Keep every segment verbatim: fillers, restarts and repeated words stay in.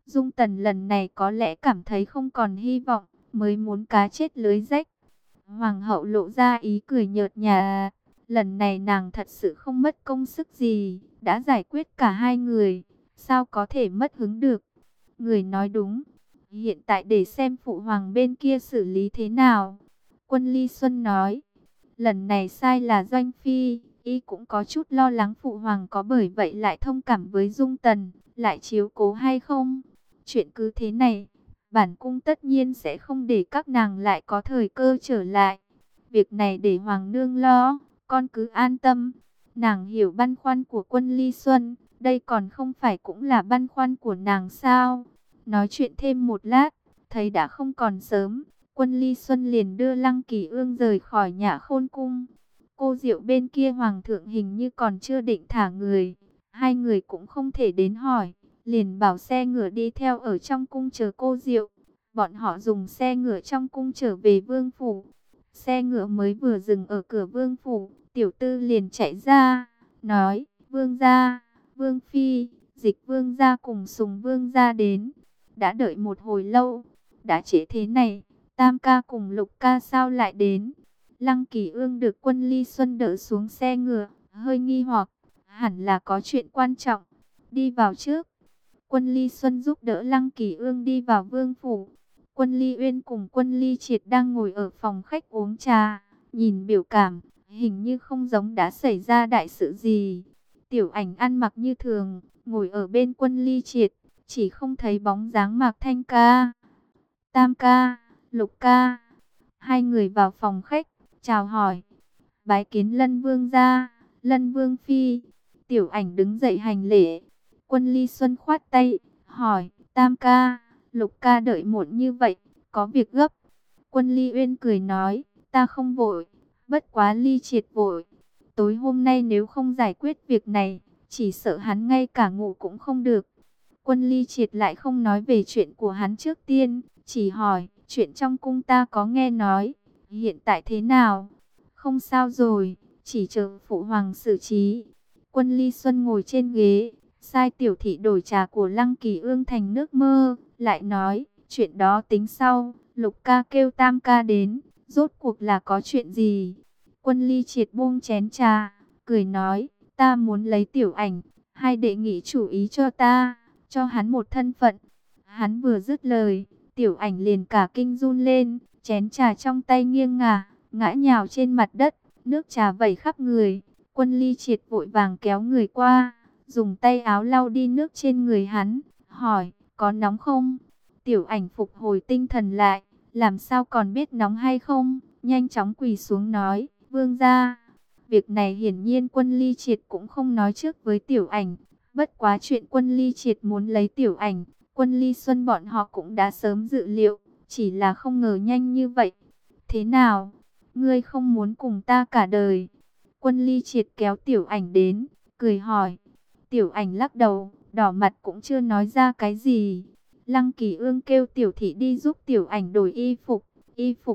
Dung Tần lần này có lẽ cảm thấy không còn hy vọng, mới muốn cá chết lưới rách. Hoàng hậu lộ ra ý cười nhợt nhạt, lần này nàng thật sự không mất công sức gì, đã giải quyết cả hai người, sao có thể mất hứng được. Người nói đúng, hiện tại để xem phụ hoàng bên kia xử lý thế nào. Quân Ly Xuân nói, lần này sai là Doanh Phi, y cũng có chút lo lắng phụ hoàng có bởi vậy lại thông cảm với Dung Tần, lại chiếu cố hay không. Chuyện cứ thế này, bản cung tất nhiên sẽ không để các nàng lại có thời cơ trở lại. Việc này để Hoàng nương lo, con cứ an tâm. Nàng hiểu băn khoăn của Quân Ly Xuân, đây còn không phải cũng là băn khoăn của nàng sao? Nói chuyện thêm một lát, thấy đã không còn sớm, Quân Ly Xuân liền đưa Lăng Kỳ Ương rời khỏi Nhã Khôn cung. Cô Diệu bên kia hoàng thượng hình như còn chưa định thả người, hai người cũng không thể đến hỏi, liền bảo xe ngựa đi theo ở trong cung chờ cô Diệu. Bọn họ dùng xe ngựa trong cung trở về vương phủ. Xe ngựa mới vừa dừng ở cửa vương phủ, tiểu tư liền chạy ra, nói, vương gia, vương phi, Dịch vương gia cùng Sùng vương gia đến. Đã đợi một hồi lâu, đã trễ thế này, Tam ca cùng Lục ca sao lại đến? Lăng Kỳ Ương được Quân Ly Xuân đỡ xuống xe ngựa, hơi nghi hoặc, hẳn là có chuyện quan trọng, đi vào trước. Quân Ly Xuân giúp đỡ Lăng Kỳ Ương đi vào vương phủ. Quân Ly Uyên cùng Quân Ly Triệt đang ngồi ở phòng khách uống trà, nhìn biểu cảm, hình như không giống đã xảy ra đại sự gì. Tiểu Ảnh ăn mặc như thường, ngồi ở bên Quân Ly Triệt, chỉ không thấy bóng dáng Mạc Thanh ca. Tam ca, Lục ca, hai người vào phòng khách, chào hỏi, bái kiến Lân Vương gia, Lân Vương phi. Tiểu Ảnh đứng dậy hành lễ. Quân Ly Xuân khoát tay, hỏi, Tam ca, Lục ca đợi muộn như vậy, có việc gấp? Quân Ly Uyên cười nói, ta không vội, bất quá Ly Triệt vội. Tối hôm nay nếu không giải quyết việc này, chỉ sợ hắn ngay cả ngủ cũng không được. Quân Ly Triệt lại không nói về chuyện của hắn trước tiên, chỉ hỏi, chuyện trong cung ta có nghe nói, hiện tại thế nào? Không sao rồi, chỉ chờ phụ hoàng xử trí. Quân Ly Xuân ngồi trên ghế, sai tiểu thị đổi trà của Lăng Kỳ Ương thành nước mơ, lại nói, chuyện đó tính sau. Lục ca kêu Tam ca đến, rốt cuộc là có chuyện gì? Quân Ly Triệt buông chén trà, cười nói, ta muốn lấy Tiểu Ảnh, hai đệ nghị chủ ý cho ta, cho hắn một thân phận. Hắn vừa dứt lời, Tiểu Ảnh liền cả kinh run lên, chén trà trong tay nghiêng ngả, ngã nhào trên mặt đất, nước trà vẩy khắp người. Quân Ly Triệt vội vàng kéo người qua, dùng tay áo lau đi nước trên người hắn, hỏi, có nóng không? Tiểu Ảnh phục hồi tinh thần lại, làm sao còn biết nóng hay không, nhanh chóng quỳ xuống nói, vương gia. Việc này hiển nhiên Quân Ly Triệt cũng không nói trước với Tiểu Ảnh, bất quá chuyện Quân Ly Triệt muốn lấy Tiểu Ảnh, Quân Ly Xuân bọn họ cũng đã sớm dự liệu, chỉ là không ngờ nhanh như vậy. Thế nào? Ngươi không muốn cùng ta cả đời? Quân Ly Triệt kéo Tiểu Ảnh đến, cười hỏi. Tiểu Ảnh lắc đầu, đỏ mặt cũng chưa nói ra cái gì. Lăng Kỳ Ương kêu tiểu thị đi giúp Tiểu Ảnh đổi y phục, y phục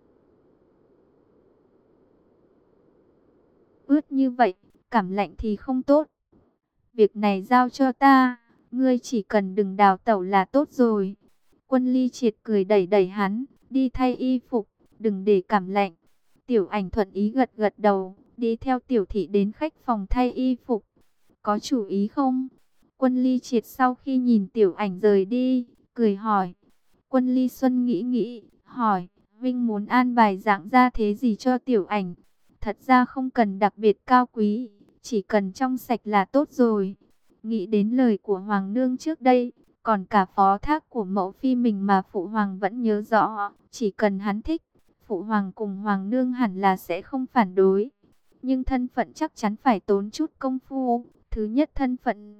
ướt như vậy, cảm lạnh thì không tốt. Việc này giao cho ta, ngươi chỉ cần đừng đào tẩu là tốt rồi. Quân Ly Triệt cười đẩy đẩy hắn, đi thay y phục, đừng để cảm lạnh. Tiểu Ảnh thuận ý gật gật đầu, đi theo tiểu thị đến khách phòng thay y phục. Có chủ ý không? Quân Ly Triệt sau khi nhìn Tiểu Ảnh rời đi, cười hỏi. Quân Ly Xuân nghĩ nghĩ, hỏi, Vinh muốn an bài dạng ra thế gì cho Tiểu Ảnh? Thật ra không cần đặc biệt cao quý, chỉ cần trong sạch là tốt rồi. Nghĩ đến lời của Hoàng nương trước đây, còn cả phó thác của mẫu phi mình mà Phụ Hoàng vẫn nhớ rõ, chỉ cần hắn thích, Phụ Hoàng cùng Hoàng nương hẳn là sẽ không phản đối. Nhưng thân phận chắc chắn phải tốn chút công phu. Thứ nhất, thân phận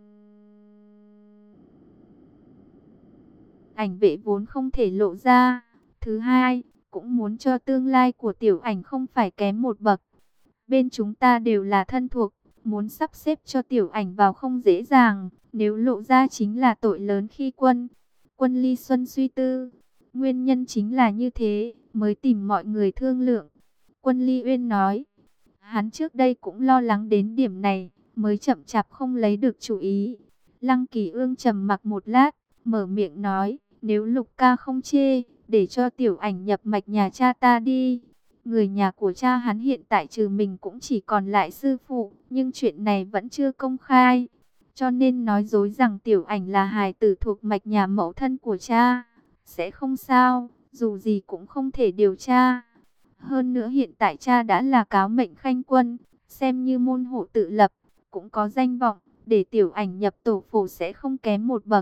Ảnh vệ vốn không thể lộ ra. Thứ hai, cũng muốn cho tương lai của Tiểu Ảnh không phải kém một bậc. Bên chúng ta đều là thân thuộc, muốn sắp xếp cho Tiểu Ảnh vào không dễ dàng, nếu lộ ra chính là tội lớn khi quân. Quân Ly Xuân suy tư, nguyên nhân chính là như thế, mới tìm mọi người thương lượng. Quân Ly Uyên nói, hắn trước đây cũng lo lắng đến điểm này, mới chậm chạp không lấy được chủ ý. Lăng Kỳ Ương trầm mặc một lát, mở miệng nói, nếu Lục ca không chê, để cho Tiểu Ảnh nhập mạch nhà cha ta đi. Người nhà của cha hắn hiện tại trừ mình cũng chỉ còn lại sư phụ, nhưng chuyện này vẫn chưa công khai. Cho nên nói dối rằng Tiểu Ảnh là hài tử thuộc mạch nhà mẫu thân của cha, sẽ không sao, dù gì cũng không thể điều tra. Hơn nữa hiện tại cha đã là cáo mệnh khanh quân, xem như môn hộ tự lập, cũng có danh vọng, để Tiểu Ảnh nhập tổ phổ sẽ không kém một bậc.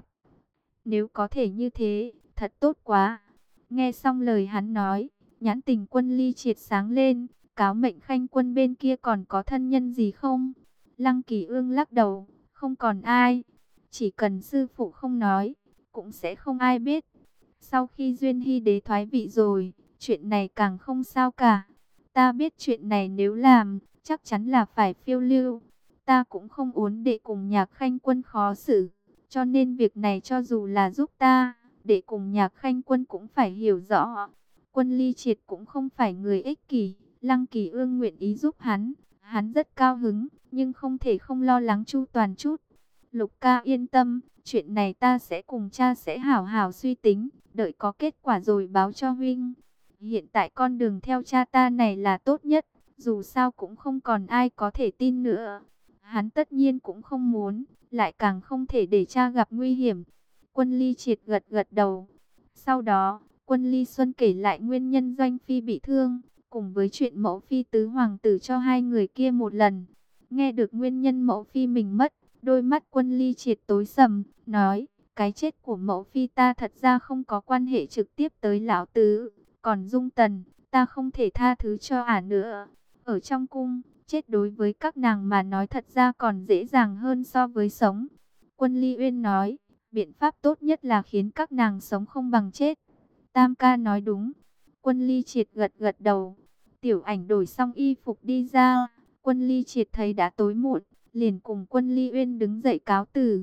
Nếu có thể như thế, thật tốt quá. Nghe xong lời hắn nói, nhãn tình Quân Ly Triệt sáng lên, cáo mệnh khanh quân bên kia còn có thân nhân gì không? Lăng Kỳ Ương lắc đầu, không còn ai. Chỉ cần sư phụ không nói, cũng sẽ không ai biết. Sau khi Duyên Hy đế thoái vị rồi, chuyện này càng không sao cả. Ta biết chuyện này nếu làm, chắc chắn là phải phiêu lưu. Ta cũng không muốn để cùng Nhạc khanh quân khó xử. Cho nên việc này cho dù là giúp ta, để cùng Nhạc khanh quân cũng phải hiểu rõ. Quân Ly Triệt cũng không phải người ích kỷ, Lăng Kỳ Ương nguyện ý giúp hắn. Hắn rất cao hứng, nhưng không thể không lo lắng chu toàn chút. Lục ca yên tâm, chuyện này ta sẽ cùng cha sẽ hảo hảo suy tính, đợi có kết quả rồi báo cho huynh. Hiện tại con đường theo cha ta này là tốt nhất, dù sao cũng không còn ai có thể tin nữa. Hắn tất nhiên cũng không muốn, lại càng không thể để cha gặp nguy hiểm. Quân Ly Triệt gật gật đầu. Sau đó, Quân Ly Xuân kể lại nguyên nhân Doanh Phi bị thương, cùng với chuyện mẫu phi tứ hoàng tử cho hai người kia một lần. Nghe được nguyên nhân mẫu phi mình mất, đôi mắt Quân Ly Triệt tối sầm, nói, cái chết của mẫu phi ta thật ra không có quan hệ trực tiếp tới lão tứ, còn Dung Tần, ta không thể tha thứ cho ả nữa. Ở trong cung, chết đối với các nàng mà nói thật ra còn dễ dàng hơn so với sống. Quân Ly Uyên nói, biện pháp tốt nhất là khiến các nàng sống không bằng chết. Tam ca nói đúng. Quân Ly Triệt gật gật đầu. Tiểu Ảnh đổi xong y phục đi ra. Quân Ly Triệt thấy đã tối muộn, liền cùng Quân Ly Uyên đứng dậy cáo từ.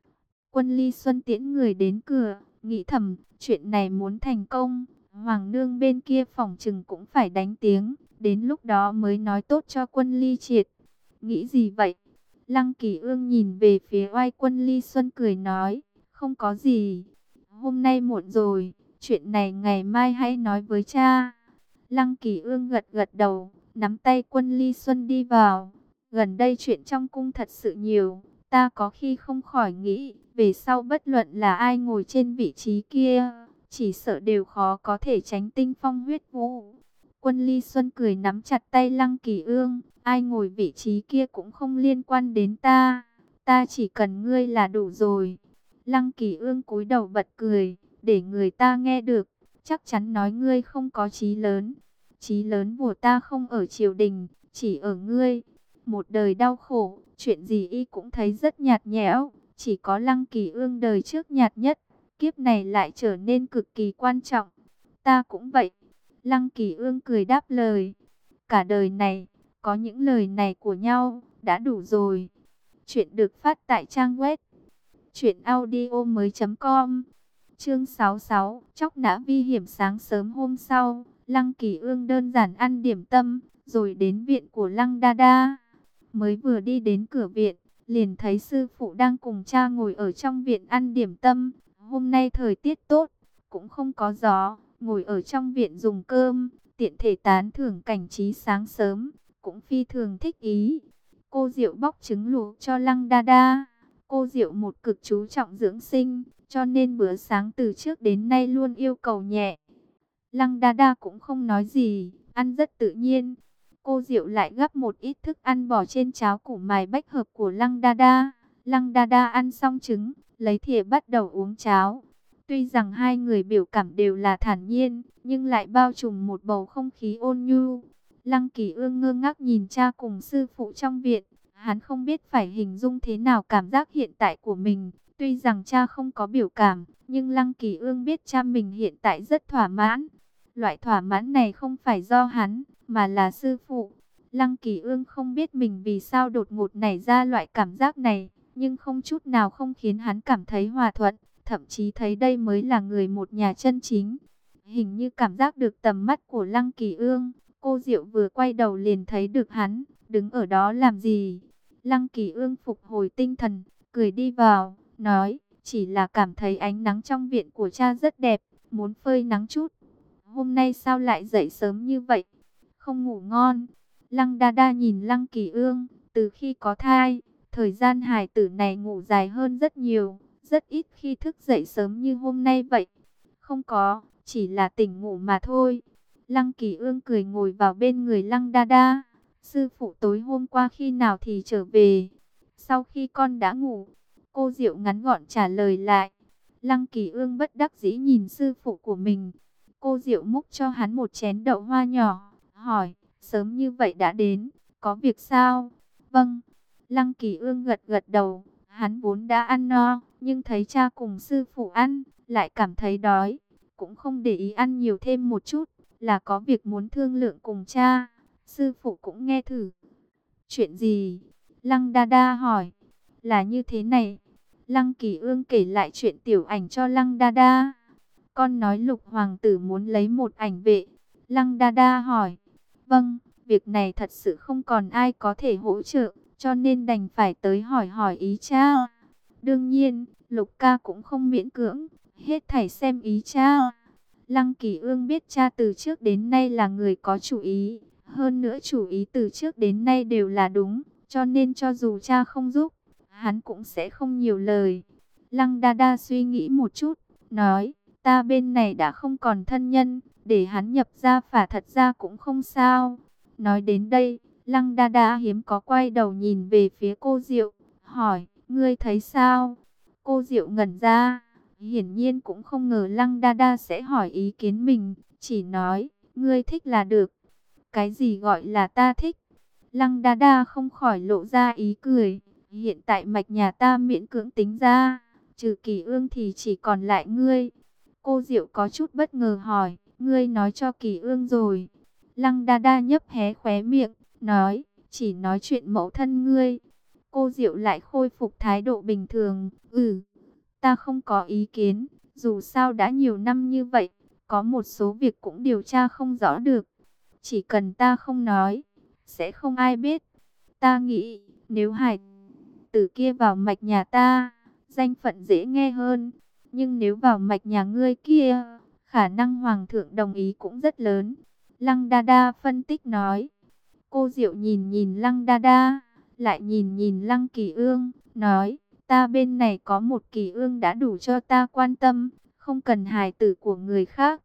Quân Ly Xuân tiễn người đến cửa, nghĩ thầm, chuyện này muốn thành công, Hoàng nương bên kia phòng trừng cũng phải đánh tiếng, đến lúc đó mới nói tốt cho Quân Ly Triệt. Nghĩ gì vậy? Lăng Kỳ Ương nhìn về phía oai Quân Ly Xuân cười nói, không có gì, hôm nay muộn rồi, chuyện này ngày mai hãy nói với cha. Lăng Kỳ Ương gật gật đầu, nắm tay Quân Ly Xuân đi vào. Gần đây chuyện trong cung thật sự nhiều, ta có khi không khỏi nghĩ, về sau bất luận là ai ngồi trên vị trí kia, chỉ sợ đều khó có thể tránh tinh phong huyết vũ. Quân Ly Xuân cười nắm chặt tay Lăng Kỳ Ương, ai ngồi vị trí kia cũng không liên quan đến ta, ta chỉ cần ngươi là đủ rồi. Lăng Kỳ Ương cúi đầu bật cười, để người ta nghe được, chắc chắn nói ngươi không có chí lớn. Chí lớn của ta không ở triều đình, chỉ ở ngươi. Một đời đau khổ, chuyện gì y cũng thấy rất nhạt nhẽo, chỉ có Lăng Kỳ Ương đời trước nhạt nhất, kiếp này lại trở nên cực kỳ quan trọng. Ta cũng vậy. Lăng Kỳ Ương cười đáp lời. Cả đời này, có những lời này của nhau, đã đủ rồi. Chuyện được phát tại trang web truyện audio mới chấm com. Chương sáu mươi sáu, chóc nã vi hiểm. Sáng sớm hôm sau, Lăng Kỳ Ương đơn giản ăn điểm tâm, rồi đến viện của Lăng Đa Đa. Mới vừa đi đến cửa viện, liền thấy sư phụ đang cùng cha ngồi ở trong viện ăn điểm tâm. Hôm nay thời tiết tốt, cũng không có gió, ngồi ở trong viện dùng cơm, tiện thể tán thưởng cảnh trí sáng sớm, cũng phi thường thích ý. Cô Diệu bóc trứng luộc cho Lăng Đa Đa. Cô Diệu một cực chú trọng dưỡng sinh, cho nên bữa sáng từ trước đến nay luôn yêu cầu nhẹ. Lăng Đa Đa cũng không nói gì, ăn rất tự nhiên. Cô Diệu lại gắp một ít thức ăn bỏ trên cháo củ mài bách hợp của Lăng Đa Đa. Lăng Đa Đa ăn xong trứng, lấy thìa bắt đầu uống cháo. Tuy rằng hai người biểu cảm đều là thản nhiên, nhưng lại bao trùm một bầu không khí ôn nhu. Lăng Kỳ Ương ngơ ngác nhìn cha cùng sư phụ trong viện. Hắn không biết phải hình dung thế nào cảm giác hiện tại của mình. Tuy rằng cha không có biểu cảm, nhưng Lăng Kỳ Ương biết cha mình hiện tại rất thỏa mãn. Loại thỏa mãn này không phải do hắn, mà là sư phụ. Lăng Kỳ Ương không biết mình vì sao đột ngột nảy ra loại cảm giác này, nhưng không chút nào không khiến hắn cảm thấy hòa thuận, thậm chí thấy đây mới là người một nhà chân chính. Hình như cảm giác được tầm mắt của Lăng Kỳ Ương, cô Diệu vừa quay đầu liền thấy được hắn, đứng ở đó làm gì. Lăng Kỳ Ương phục hồi tinh thần, cười đi vào, nói, chỉ là cảm thấy ánh nắng trong viện của cha rất đẹp, muốn phơi nắng chút. Hôm nay sao lại dậy sớm như vậy? Không ngủ ngon. Lăng Đa Đa nhìn Lăng Kỳ Ương, từ khi có thai, thời gian hài tử này ngủ dài hơn rất nhiều, rất ít khi thức dậy sớm như hôm nay vậy. Không có, chỉ là tỉnh ngủ mà thôi. Lăng Kỳ Ương cười ngồi vào bên người Lăng Đa Đa. Sư phụ tối hôm qua khi nào thì trở về? Sau khi con đã ngủ, cô Diệu ngắn gọn trả lời lại. Lăng Kỳ Ương bất đắc dĩ nhìn sư phụ của mình. Cô Diệu múc cho hắn một chén đậu hoa nhỏ, hỏi, sớm như vậy đã đến, có việc sao? Vâng. Lăng Kỳ Ương gật gật đầu, hắn vốn đã ăn no, nhưng thấy cha cùng sư phụ ăn, lại cảm thấy đói, cũng không để ý ăn nhiều thêm một chút, là có việc muốn thương lượng cùng cha. Sư phụ cũng nghe thử. Chuyện gì? Lăng Đa Đa hỏi. Là như thế này. Lăng Kỳ Ương kể lại chuyện tiểu ảnh cho Lăng Đa Đa. Con nói Lục hoàng tử muốn lấy một ảnh vệ. Lăng Đa Đa hỏi. Vâng, việc này thật sự không còn ai có thể hỗ trợ, cho nên đành phải tới hỏi hỏi ý cha. Đương nhiên, Lục ca cũng không miễn cưỡng, hết thảy xem ý cha. Lăng Kỳ Ương biết cha từ trước đến nay là người có chủ ý, hơn nữa chủ ý từ trước đến nay đều là đúng, cho nên cho dù cha không giúp, hắn cũng sẽ không nhiều lời. Lăng Đa Đa suy nghĩ một chút, nói, ta bên này đã không còn thân nhân, để hắn nhập gia phả thật ra cũng không sao. Nói đến đây, Lăng Đa Đa hiếm có quay đầu nhìn về phía cô Diệu, hỏi, ngươi thấy sao? Cô Diệu ngẩn ra, hiển nhiên cũng không ngờ Lăng Đa Đa sẽ hỏi ý kiến mình, chỉ nói, ngươi thích là được. Cái gì gọi là ta thích? Lăng Đa Đa không khỏi lộ ra ý cười, hiện tại mạch nhà ta miễn cưỡng tính ra, trừ Kỳ Ương thì chỉ còn lại ngươi. Cô Diệu có chút bất ngờ hỏi, ngươi nói cho Kỳ Ương rồi? Lăng Đa Đa nhấp hé khóe miệng, nói, chỉ nói chuyện mẫu thân ngươi. Cô Diệu lại khôi phục thái độ bình thường, ừ, ta không có ý kiến, dù sao đã nhiều năm như vậy, có một số việc cũng điều tra không rõ được. Chỉ cần ta không nói, sẽ không ai biết. Ta nghĩ, nếu hải tử kia vào mạch nhà ta, danh phận dễ nghe hơn. Nhưng nếu vào mạch nhà ngươi kia, khả năng hoàng thượng đồng ý cũng rất lớn. Lăng Đa Đa phân tích nói. Cô Diệu nhìn nhìn Lăng Đa Đa, lại nhìn nhìn Lăng Kỳ Ương, nói, ta bên này có một Kỳ Ương đã đủ cho ta quan tâm, không cần hài tử của người khác.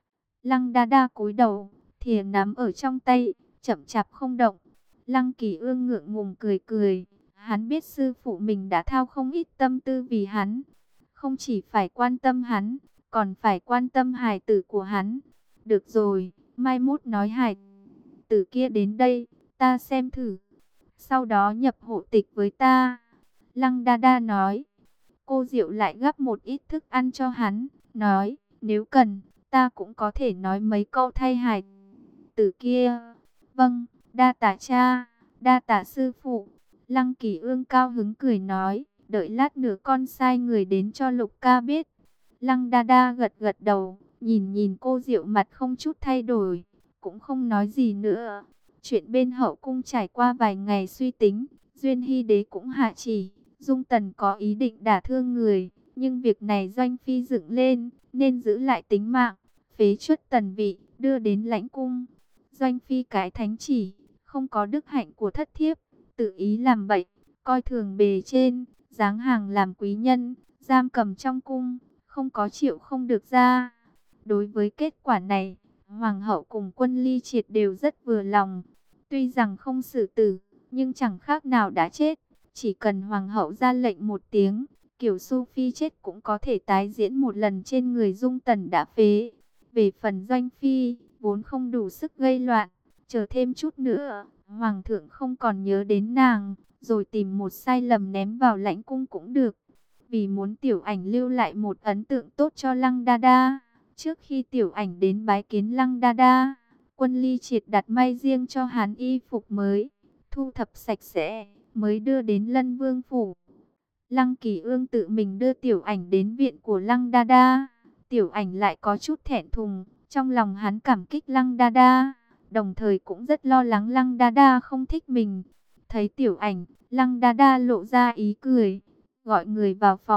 Lăng Đa Đa cúi đầu, thìa nắm ở trong tay, chậm chạp không động. Lăng Kỳ Ương ngượng ngùng cười cười, hắn biết sư phụ mình đã thao không ít tâm tư vì hắn. Không chỉ phải quan tâm hắn, còn phải quan tâm hài tử của hắn. Được rồi, mai mốt nói hài tử kia đến đây, ta xem thử. Sau đó nhập hộ tịch với ta. Lăng Đa Đa nói. Cô Diệu lại gắp một ít thức ăn cho hắn, nói, nếu cần, ta cũng có thể nói mấy câu thay hài tử kia. Vâng, đa tạ cha, đa tạ sư phụ. Lăng Kỳ Ương cao hứng cười nói, đợi lát nữa con sai người đến cho Lục ca biết. Lăng Đa Đa gật gật đầu, nhìn nhìn cô Diệu mặt không chút thay đổi, cũng không nói gì nữa. Chuyện bên hậu cung trải qua vài ngày suy tính, Duyên Hy Đế cũng hạ chỉ, Dung Tần có ý định đả thương người, nhưng việc này Doanh Phi dựng lên, nên giữ lại tính mạng, phế truất tần vị, đưa đến lãnh cung. Doanh Phi cái thánh chỉ, không có đức hạnh của thất thiếp, tự ý làm bậy, coi thường bề trên, giáng hàng làm quý nhân, giam cầm trong cung, không có chịu không được ra. Đối với kết quả này, Hoàng hậu cùng Quân Ly Triệt đều rất vừa lòng. Tuy rằng không xử tử, nhưng chẳng khác nào đã chết. Chỉ cần Hoàng hậu ra lệnh một tiếng, kiểu Su Phi chết cũng có thể tái diễn một lần trên người Dung Tần đã phế. Về phần Doanh Phi, vốn không đủ sức gây loạn, chờ thêm chút nữa, Hoàng thượng không còn nhớ đến nàng, rồi tìm một sai lầm ném vào lãnh cung cũng được. Vì muốn tiểu ảnh lưu lại một ấn tượng tốt cho Lăng Đa Đa, trước khi tiểu ảnh đến bái kiến Lăng Đa Đa, Quân Ly Triệt đặt may riêng cho hắn y phục mới, thu thập sạch sẽ, mới đưa đến Lân Vương phủ. Lăng Kỳ Ương tự mình đưa tiểu ảnh đến viện của Lăng Đa Đa. Tiểu ảnh lại có chút thẹn thùng, trong lòng hắn cảm kích Lăng Đa Đa, đồng thời cũng rất lo lắng Lăng Đa Đa không thích mình. Thấy tiểu ảnh, Lăng Đa Đa lộ ra ý cười, gọi người vào phòng,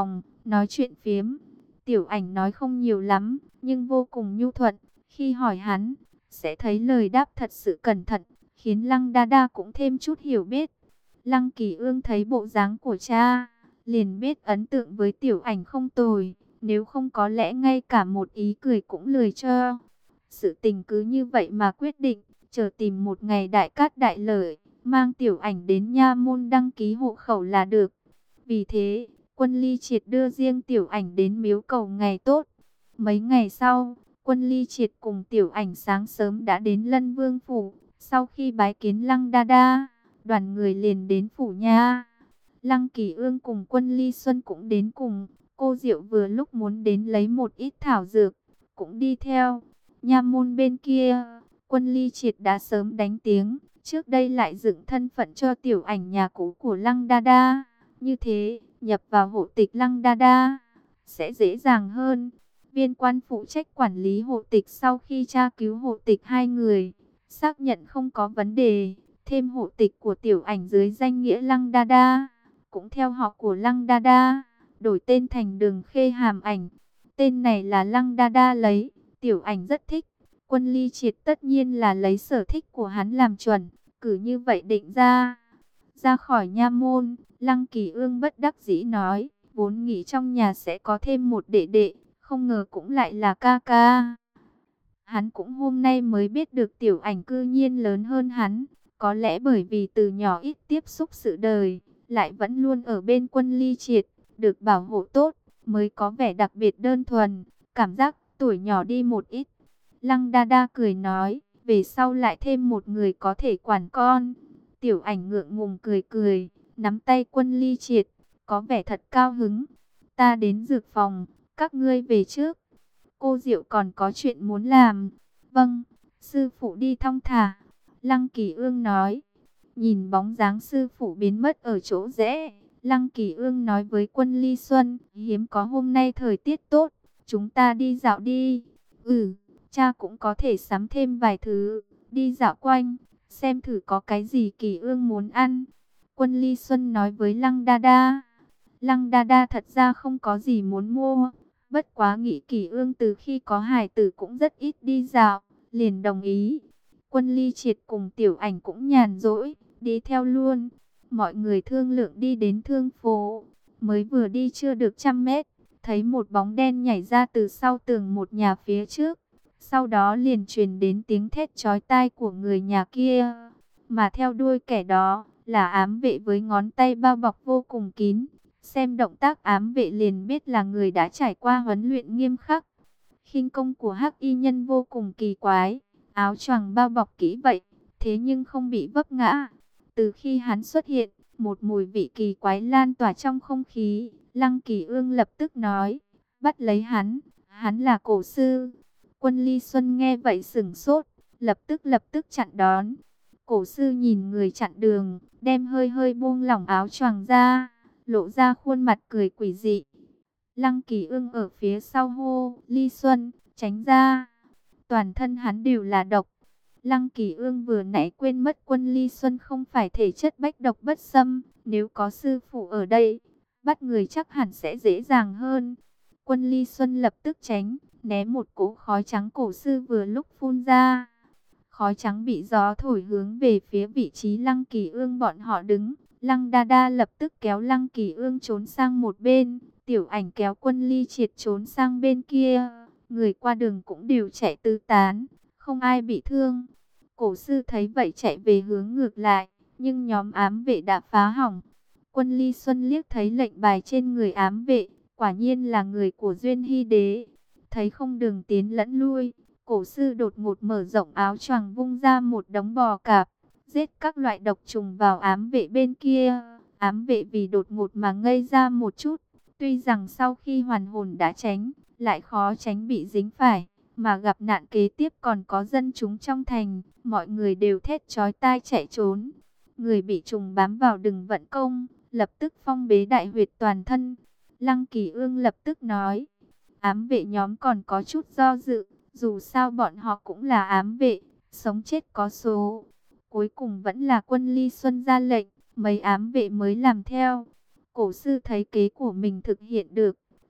nói chuyện phiếm. Tiểu Ảnh nói không nhiều lắm, nhưng vô cùng nhu thuận. Khi hỏi hắn, sẽ thấy lời đáp thật sự cẩn thận, khiến Lăng Đa Đa cũng thêm chút hiểu biết. Lăng Kỳ Ương thấy bộ dáng của cha, liền biết ấn tượng với Tiểu Ảnh không tồi, nếu không có lẽ ngay cả một ý cười cũng lười cho. Sự tình cứ như vậy mà quyết định, chờ tìm một ngày đại cát đại lợi, mang Tiểu Ảnh đến nha môn đăng ký hộ khẩu là được. Vì thế, Quân Ly Triệt đưa riêng Tiểu Ảnh đến miếu cầu ngày tốt. Mấy ngày sau, Quân Ly Triệt cùng Tiểu Ảnh sáng sớm đã đến Lân Vương phủ. Sau khi bái kiến Lăng Đa Đa, đoàn người liền đến phủ nha. Lăng Kỳ Ương cùng Quân Ly Xuân cũng đến cùng. Cô Diệu vừa lúc muốn đến lấy một ít thảo dược, cũng đi theo. Nha môn bên kia, Quân Ly Triệt đã sớm đánh tiếng, trước đây lại dựng thân phận cho Tiểu Ảnh nhà cũ của Lăng Đa Đa. Như thế, nhập vào hộ tịch Lăng Đa Đa sẽ dễ dàng hơn. Viên quan phụ trách quản lý hộ tịch sau khi tra cứu hộ tịch hai người, xác nhận không có vấn đề, thêm hộ tịch của Tiểu Ảnh dưới danh nghĩa Lăng Đa Đa, cũng theo họ của Lăng Đa Đa, đổi tên thành Đường Khê Hàm Ảnh. Tên này là Lăng Đa Đa lấy, Tiểu Ảnh rất thích. Quân Ly Triệt tất nhiên là lấy sở thích của hắn làm chuẩn, cử như vậy định ra. Ra khỏi nha môn, Lăng Kỳ Ương bất đắc dĩ nói, vốn nghĩ trong nhà sẽ có thêm một đệ đệ, không ngờ cũng lại là ca ca. Hắn cũng hôm nay mới biết được Tiểu Ảnh cư nhiên lớn hơn hắn, có lẽ bởi vì từ nhỏ ít tiếp xúc sự đời, lại vẫn luôn ở bên Quân Ly Triệt, được bảo hộ tốt, mới có vẻ đặc biệt đơn thuần, cảm giác tuổi nhỏ đi một ít. Lăng Đa Đa cười nói, về sau lại thêm một người có thể quản con. Tiểu Ảnh ngượng ngùng cười cười, nắm tay Quân Ly Triệt, có vẻ thật cao hứng. Ta đến dược phòng, các ngươi về trước. Cô Diệu còn có chuyện muốn làm. Vâng, sư phụ đi thong thả. Lăng Kỳ Ương nói. Nhìn bóng dáng sư phụ biến mất ở chỗ rẽ, Lăng Kỳ Ương nói với Quân Ly Xuân, hiếm có hôm nay thời tiết tốt, chúng ta đi dạo đi. Ừ, cha cũng có thể sắm thêm vài thứ, đi dạo quanh, xem thử có cái gì Kỳ Ương muốn ăn. Quân Ly Xuân nói với Lăng Đa Đa. Lăng Đa Đa thật ra không có gì muốn mua, bất quá nghĩ Kỳ Ương từ khi có hài tử cũng rất ít đi dạo, liền đồng ý. Quân Ly Triệt cùng Tiểu Ảnh cũng nhàn rỗi, đi theo luôn. Mọi người thương lượng đi đến thương phố, mới vừa đi chưa được trăm mét, thấy một bóng đen nhảy ra từ sau tường một nhà phía trước. Sau đó liền truyền đến tiếng thét chói tai của người nhà kia, mà theo đuôi kẻ đó là ám vệ với ngón tay bao bọc vô cùng kín. Xem động tác ám vệ liền biết là người đã trải qua huấn luyện nghiêm khắc. Khinh công của Hắc Y Nhân vô cùng kỳ quái, áo choàng bao bọc kỹ vậy, thế nhưng không bị vấp ngã. Từ khi hắn xuất hiện, một mùi vị kỳ quái lan tỏa trong không khí. Lăng Kỳ Ương lập tức nói, bắt lấy hắn, hắn là cổ sư. Quân Ly Xuân nghe vậy sửng sốt, lập tức lập tức chặn đón. Cổ sư nhìn người chặn đường, đem hơi hơi buông lỏng áo choàng ra, lộ ra khuôn mặt cười quỷ dị. Lăng Kỳ Ương ở phía sau hô, Ly Xuân, tránh ra. Toàn thân hắn đều là độc. Lăng Kỳ Ương vừa nãy quên mất Quân Ly Xuân không phải thể chất bách độc bất xâm, nếu có sư phụ ở đây, bắt người chắc hẳn sẽ dễ dàng hơn. Quân Ly Xuân lập tức tránh, né một cỗ khói trắng cổ sư vừa lúc phun ra. Khói trắng bị gió thổi hướng về phía vị trí Lăng Kỳ Ương bọn họ đứng. Lăng Đa Đa lập tức kéo Lăng Kỳ Ương trốn sang một bên, Tiểu Ảnh kéo Quân Ly Triệt trốn sang bên kia. Người qua đường cũng đều chạy tứ tán, không ai bị thương. Cổ sư thấy vậy chạy về hướng ngược lại, nhưng nhóm ám vệ đã phá hỏng. Quân Ly Xuân liếc thấy lệnh bài trên người ám vệ, quả nhiên là người của Duyên Hy Đế. Thấy không đường tiến lẫn lui, cổ sư đột ngột mở rộng áo choàng vung ra một đống bò cạp, giết các loại độc trùng vào ám vệ bên kia. Ám vệ vì đột ngột mà ngây ra một chút, tuy rằng sau khi hoàn hồn đã tránh, lại khó tránh bị dính phải, mà gặp nạn kế tiếp còn có dân chúng trong thành, mọi người đều thét chói tai chạy trốn. Người bị trùng bám vào đừng vận công, lập tức phong bế đại huyệt toàn thân. Lăng Kỳ Ương lập tức nói, ám vệ nhóm còn có chút do dự, dù sao bọn họ cũng là ám vệ, sống chết có số. Cuối cùng vẫn là Quân Ly Xuân ra lệnh, mấy ám vệ mới làm theo. Cổ sư thấy kế của mình thực hiện được,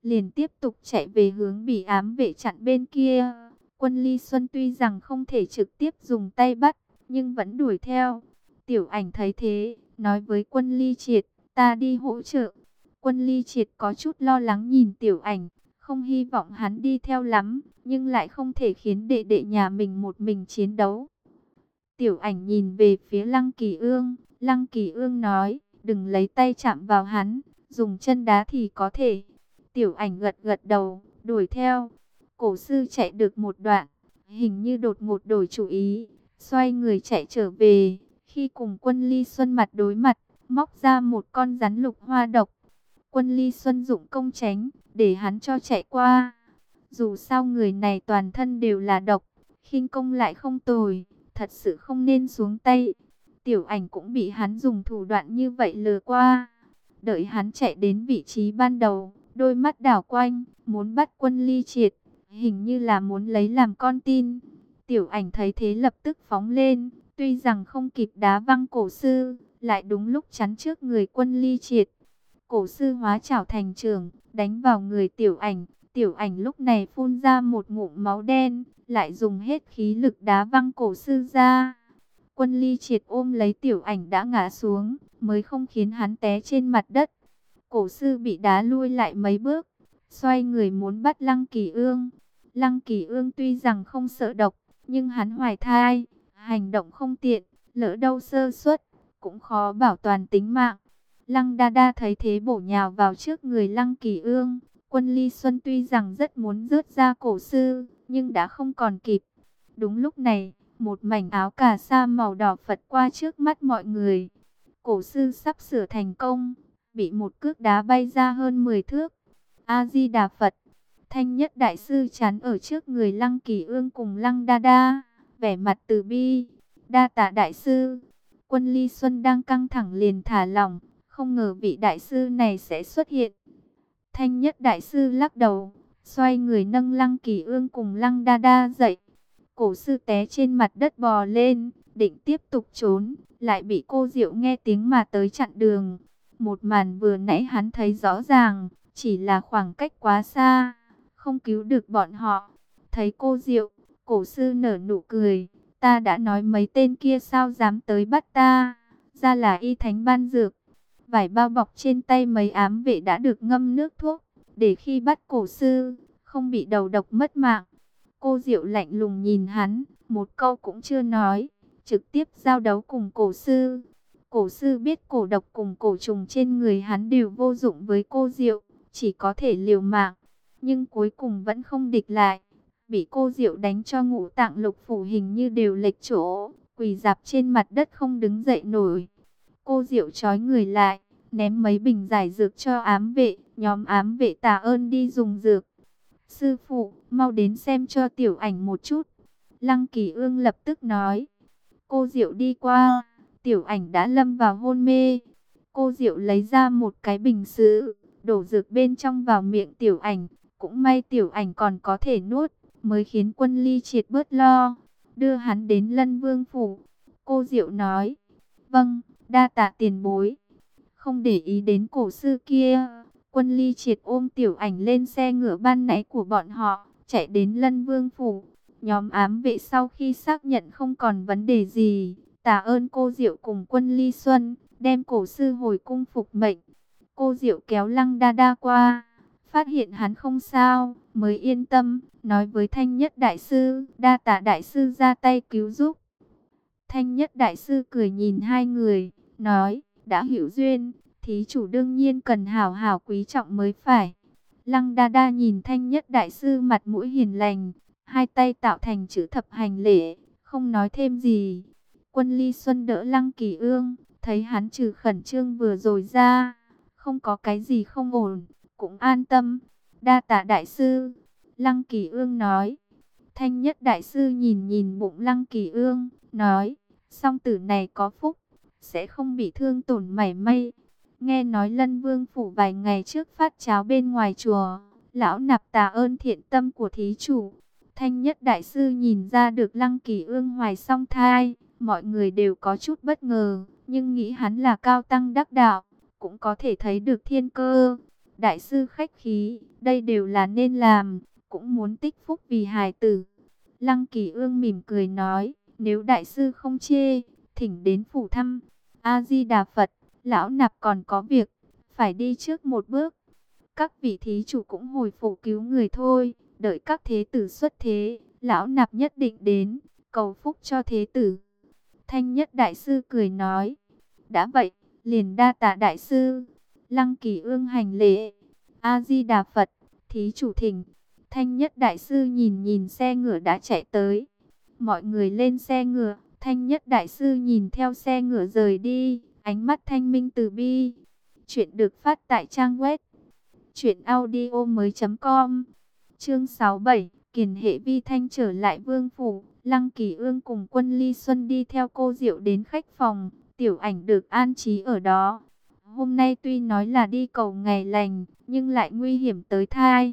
liền tiếp tục chạy về hướng bị ám vệ chặn bên kia. Quân Ly Xuân tuy rằng không thể trực tiếp dùng tay bắt, nhưng vẫn đuổi theo. Tiểu Ảnh thấy thế, nói với Quân Ly Triệt, ta đi hỗ trợ. Quân Ly Triệt có chút lo lắng nhìn Tiểu Ảnh, không hy vọng hắn đi theo lắm, nhưng lại không thể khiến đệ đệ nhà mình một mình chiến đấu. Tiểu Ảnh nhìn về phía Lăng Kỳ Ương, Lăng Kỳ Ương nói, đừng lấy tay chạm vào hắn, dùng chân đá thì có thể. Tiểu Ảnh gật gật đầu, đuổi theo. Cổ sư chạy được một đoạn, hình như đột ngột đổi chủ ý, xoay người chạy trở về. Khi cùng Quân Ly Xuân mặt đối mặt, móc ra một con rắn lục hoa độc. Quân Ly Xuân dụng công tránh, để hắn cho chạy qua. Dù sao người này toàn thân đều là độc, khinh công lại không tồi, thật sự không nên xuống tay. Tiểu Ảnh cũng bị hắn dùng thủ đoạn như vậy lừa qua. Đợi hắn chạy đến vị trí ban đầu, đôi mắt đảo quanh, muốn bắt Quân Ly Triệt, hình như là muốn lấy làm con tin. Tiểu Ảnh thấy thế lập tức phóng lên, tuy rằng không kịp đá văng cổ sư, lại đúng lúc chắn trước người Quân Ly Triệt. Cổ sư hóa chảo thành trường, đánh vào người Tiểu Ảnh. Tiểu Ảnh lúc này phun ra một ngụm máu đen, lại dùng hết khí lực đá văng cổ sư ra. Quân Ly Triệt ôm lấy Tiểu Ảnh đã ngã xuống, mới không khiến hắn té trên mặt đất. Cổ sư bị đá lui lại mấy bước, xoay người muốn bắt Lăng Kỳ Ương. Lăng Kỳ Ương tuy rằng không sợ độc, nhưng hắn hoài thai, hành động không tiện, lỡ đâu sơ suất, cũng khó bảo toàn tính mạng. Lăng Đa Đa thấy thế bổ nhào vào trước người Lăng Kỳ Ương. Quân Ly Xuân tuy rằng rất muốn rớt ra cổ sư, nhưng đã không còn kịp. Đúng lúc này, một mảnh áo cà sa màu đỏ phật qua trước mắt mọi người. Cổ sư sắp sửa thành công, bị một cước đá bay ra hơn mười thước. A-di-đà Phật, Thanh Nhất Đại Sư chắn ở trước người Lăng Kỳ Ương cùng Lăng Đa Đa, vẻ mặt từ bi. Đa tạ Đại Sư. Quân Ly Xuân đang căng thẳng liền thả lỏng, không ngờ vị Đại Sư này sẽ xuất hiện. Thanh Nhất Đại Sư lắc đầu, xoay người nâng Lăng Kỳ Ương cùng Lăng Đa Đa dậy. Cổ sư té trên mặt đất bò lên, định tiếp tục trốn, lại bị cô Diệu nghe tiếng mà tới chặn đường. Một màn vừa nãy hắn thấy rõ ràng, chỉ là khoảng cách quá xa, không cứu được bọn họ. Thấy cô Diệu, cổ sư nở nụ cười, ta đã nói mấy tên kia sao dám tới bắt ta, ra là y thánh ban dược. Vải bao bọc trên tay mấy ám vệ đã được ngâm nước thuốc, để khi bắt cổ sư, không bị đầu độc mất mạng. Cô Diệu lạnh lùng nhìn hắn, một câu cũng chưa nói, trực tiếp giao đấu cùng cổ sư. Cổ sư biết cổ độc cùng cổ trùng trên người hắn đều vô dụng với cô Diệu, chỉ có thể liều mạng, nhưng cuối cùng vẫn không địch lại. Bị cô Diệu đánh cho ngũ tạng lục phủ hình như đều lệch chỗ, quỳ rạp trên mặt đất không đứng dậy nổi. Cô Diệu trói người lại, ném mấy bình giải dược cho ám vệ, nhóm ám vệ tạ ơn đi dùng dược. Sư phụ, mau đến xem cho Tiểu Ảnh một chút. Lăng Kỳ Ương lập tức nói. Cô Diệu đi qua, Tiểu Ảnh đã lâm vào hôn mê. Cô Diệu lấy ra một cái bình sứ, đổ dược bên trong vào miệng Tiểu Ảnh. Cũng may Tiểu Ảnh còn có thể nuốt, mới khiến Quân Ly Triệt bớt lo. Đưa hắn đến Lân Vương phủ. Cô Diệu nói. Vâng, đa tạ tiền bối. Không để ý đến cổ sư kia, Quân Ly Triệt ôm Tiểu Ảnh lên xe ngựa ban nãy của bọn họ, chạy đến Lân Vương phủ. Nhóm ám vệ sau khi xác nhận không còn vấn đề gì, tạ ơn cô Diệu cùng Quân Ly Xuân, đem cổ sư hồi cung phục mệnh. Cô Diệu kéo Lăng Đa Đa qua, phát hiện hắn không sao, mới yên tâm, nói với Thanh Nhất Đại Sư, đa tạ Đại Sư ra tay cứu giúp. Thanh Nhất Đại Sư cười nhìn hai người, nói, đã hữu duyên, thí chủ đương nhiên cần hảo hảo quý trọng mới phải. Lăng Đa Đa nhìn Thanh Nhất Đại Sư mặt mũi hiền lành, hai tay tạo thành chữ thập hành lễ, không nói thêm gì. Quân Ly Xuân đỡ Lăng Kỳ Ương, thấy hắn trừ khẩn trương vừa rồi ra, không có cái gì không ổn, cũng an tâm. Đa tạ Đại Sư. Lăng Kỳ Ương nói. Thanh Nhất Đại Sư nhìn nhìn bụng Lăng Kỳ Ương, nói, song tử này có phúc, sẽ không bị thương tổn mảy may. Nghe nói Lân Vương phủ vài ngày trước phát cháo bên ngoài chùa, lão nạp tạ ơn thiện tâm của thí chủ. Thanh Nhất Đại Sư nhìn ra được Lăng Kỳ Ương hoài song thai, mọi người đều có chút bất ngờ, nhưng nghĩ hắn là cao tăng đắc đạo, cũng có thể thấy được thiên cơ. đại sư khách khí, đây đều là nên làm, cũng muốn tích phúc vì hài tử. Lăng Kỳ Ương mỉm cười nói, nếu đại sư không chê, thỉnh đến phủ thăm. A Di Đà Phật, lão nạp còn có việc, phải đi trước một bước. Các vị thí chủ cũng hồi phủ cứu người thôi, đợi các thế tử xuất thế, lão nạp nhất định đến, cầu phúc cho thế tử. Thanh Nhất đại sư cười nói, đã vậy, liền đa tạ đại sư. Lăng Kỳ Ương hành lễ, A Di Đà Phật, thí chủ thỉnh. Thanh Nhất đại sư nhìn nhìn xe ngựa đã chạy tới. Mọi người lên xe ngựa, Thanh Nhất đại sư nhìn theo xe ngựa rời đi, ánh mắt thanh minh từ bi. Chuyện được phát tại trang web truyện audio mới chấm com. Chương sáu mươi bảy, Kiền Hệ Vi Thanh trở lại vương phủ. Lăng Kỳ Ương cùng Quân Ly Xuân đi theo cô Diệu đến khách phòng, Tiểu Ảnh được an trí ở đó. Hôm nay tuy nói là đi cầu ngày lành, nhưng lại nguy hiểm tới thai,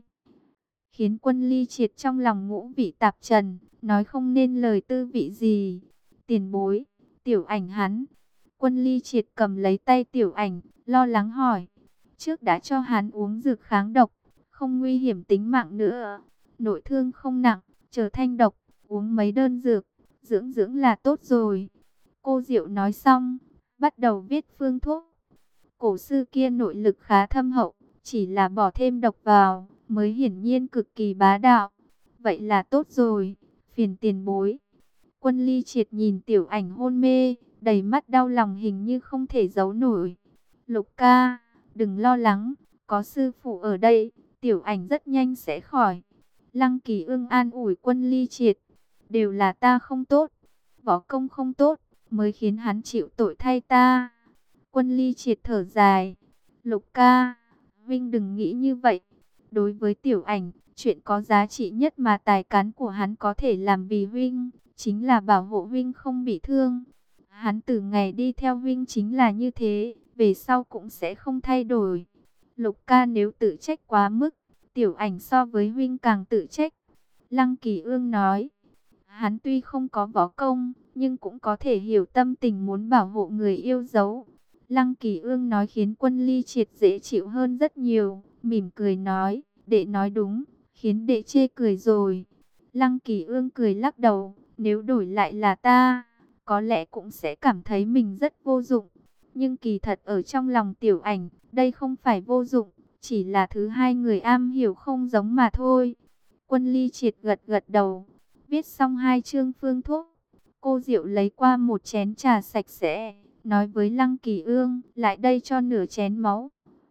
khiến Quân Ly Triệt trong lòng ngũ vị tạp trần, nói không nên lời tư vị gì. Tiền bối, Tiểu Ảnh hắn. Quân Ly Triệt cầm lấy tay Tiểu Ảnh, lo lắng hỏi. Trước đã cho hắn uống dược kháng độc, không nguy hiểm tính mạng nữa. Nội thương không nặng, chờ thanh độc, uống mấy đơn dược, dưỡng dưỡng là tốt rồi. Cô Diệu nói xong, bắt đầu viết phương thuốc. Cổ sư kia nội lực khá thâm hậu, chỉ là bỏ thêm độc vào, mới hiển nhiên cực kỳ bá đạo. Vậy là tốt rồi, phiền tiền bối. Quân Ly Triệt nhìn Tiểu Ảnh hôn mê, đầy mắt đau lòng hình như không thể giấu nổi. Lục ca, đừng lo lắng, có sư phụ ở đây, Tiểu Ảnh rất nhanh sẽ khỏi. Lăng Kỳ Ương an ủi Quân Ly Triệt, đều là ta không tốt, võ công không tốt, mới khiến hắn chịu tội thay ta. Quân Ly Triệt thở dài, Lục ca, Vinh đừng nghĩ như vậy. Đối với Tiểu Ảnh, chuyện có giá trị nhất mà tài cán của hắn có thể làm vì Vinh, chính là bảo hộ Vinh không bị thương. Hắn từ ngày đi theo Vinh chính là như thế, về sau cũng sẽ không thay đổi. Lục ca nếu tự trách quá mức, Tiểu Ảnh so với Vinh càng tự trách. Lăng Kỳ Ương nói, hắn tuy không có võ công, nhưng cũng có thể hiểu tâm tình muốn bảo hộ người yêu dấu. Lăng Kỳ Ương nói khiến Quân Ly Triệt dễ chịu hơn rất nhiều, mỉm cười nói, đệ nói đúng, khiến đệ chê cười rồi. Lăng Kỳ Ương cười lắc đầu, nếu đổi lại là ta, có lẽ cũng sẽ cảm thấy mình rất vô dụng. Nhưng kỳ thật ở trong lòng Tiểu Ảnh, đây không phải vô dụng, chỉ là thứ hai người am hiểu không giống mà thôi. Quân Ly Triệt gật gật đầu, viết xong hai chương phương thuốc. Cô Diệu lấy qua một chén trà sạch sẽ, nói với Lăng Kỳ Ương, lại đây cho nửa chén máu.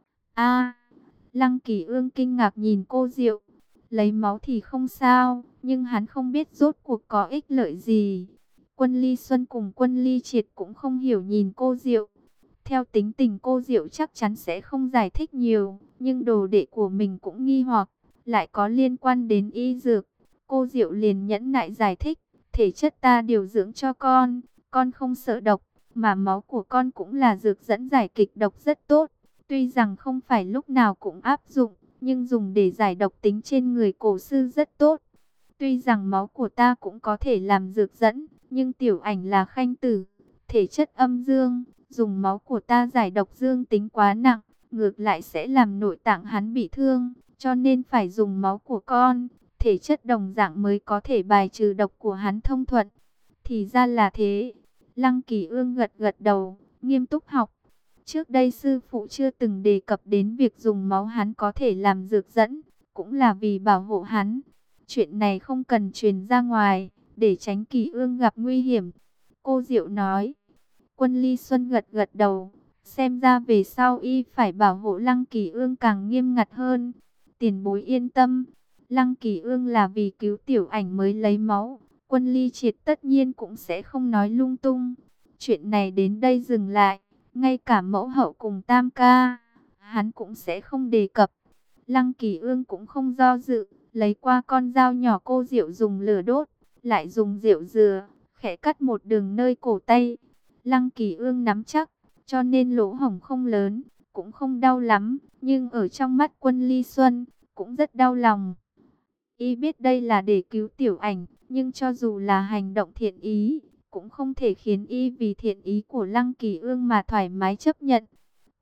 A, Lăng Kỳ Ương kinh ngạc nhìn cô Diệu, lấy máu thì không sao, nhưng hắn không biết rốt cuộc có ích lợi gì. Quân Ly Xuân cùng Quân Ly Triệt cũng không hiểu nhìn cô Diệu. Theo tính tình cô Diệu chắc chắn sẽ không giải thích nhiều, nhưng đồ đệ của mình cũng nghi hoặc, lại có liên quan đến y dược. Cô Diệu liền nhẫn nại giải thích, thể chất ta điều dưỡng cho con, con không sợ độc, mà máu của con cũng là dược dẫn giải kịch độc rất tốt. Tuy rằng không phải lúc nào cũng áp dụng, nhưng dùng để giải độc tính trên người cổ sư rất tốt. Tuy rằng máu của ta cũng có thể làm dược dẫn, nhưng Tiểu Ảnh là khanh tử, thể chất âm dương, dùng máu của ta giải độc dương tính quá nặng, ngược lại sẽ làm nội tạng hắn bị thương, cho nên phải dùng máu của con, thể chất đồng dạng mới có thể bài trừ độc của hắn thông thuận. Thì ra là thế. Lăng Kỳ Ương gật gật đầu, nghiêm túc học. Trước đây sư phụ chưa từng đề cập đến việc dùng máu hắn có thể làm dược dẫn, cũng là vì bảo hộ hắn. Chuyện này không cần truyền ra ngoài, để tránh Kỳ Ương gặp nguy hiểm. Cô Diệu nói. Quân Ly Xuân gật gật đầu, xem ra về sau y phải bảo hộ Lăng Kỳ Ương càng nghiêm ngặt hơn. Tiền bối yên tâm, Lăng Kỳ Ương là vì cứu Tiểu Ảnh mới lấy máu. Quân Ly Triệt tất nhiên cũng sẽ không nói lung tung. Chuyện này đến đây dừng lại, ngay cả mẫu hậu cùng tam ca, hắn cũng sẽ không đề cập. Lăng Kỳ Ương cũng không do dự, lấy qua con dao nhỏ cô Diệu dùng lửa đốt, lại dùng rượu dừa, khẽ cắt một đường nơi cổ tay. Lăng Kỳ Ương nắm chắc, cho nên lỗ hổng không lớn, cũng không đau lắm, nhưng ở trong mắt Quân Ly Xuân, cũng rất đau lòng. Y biết đây là để cứu Tiểu Ảnh, nhưng cho dù là hành động thiện ý, cũng không thể khiến y vì thiện ý của Lăng Kỳ Ương mà thoải mái chấp nhận.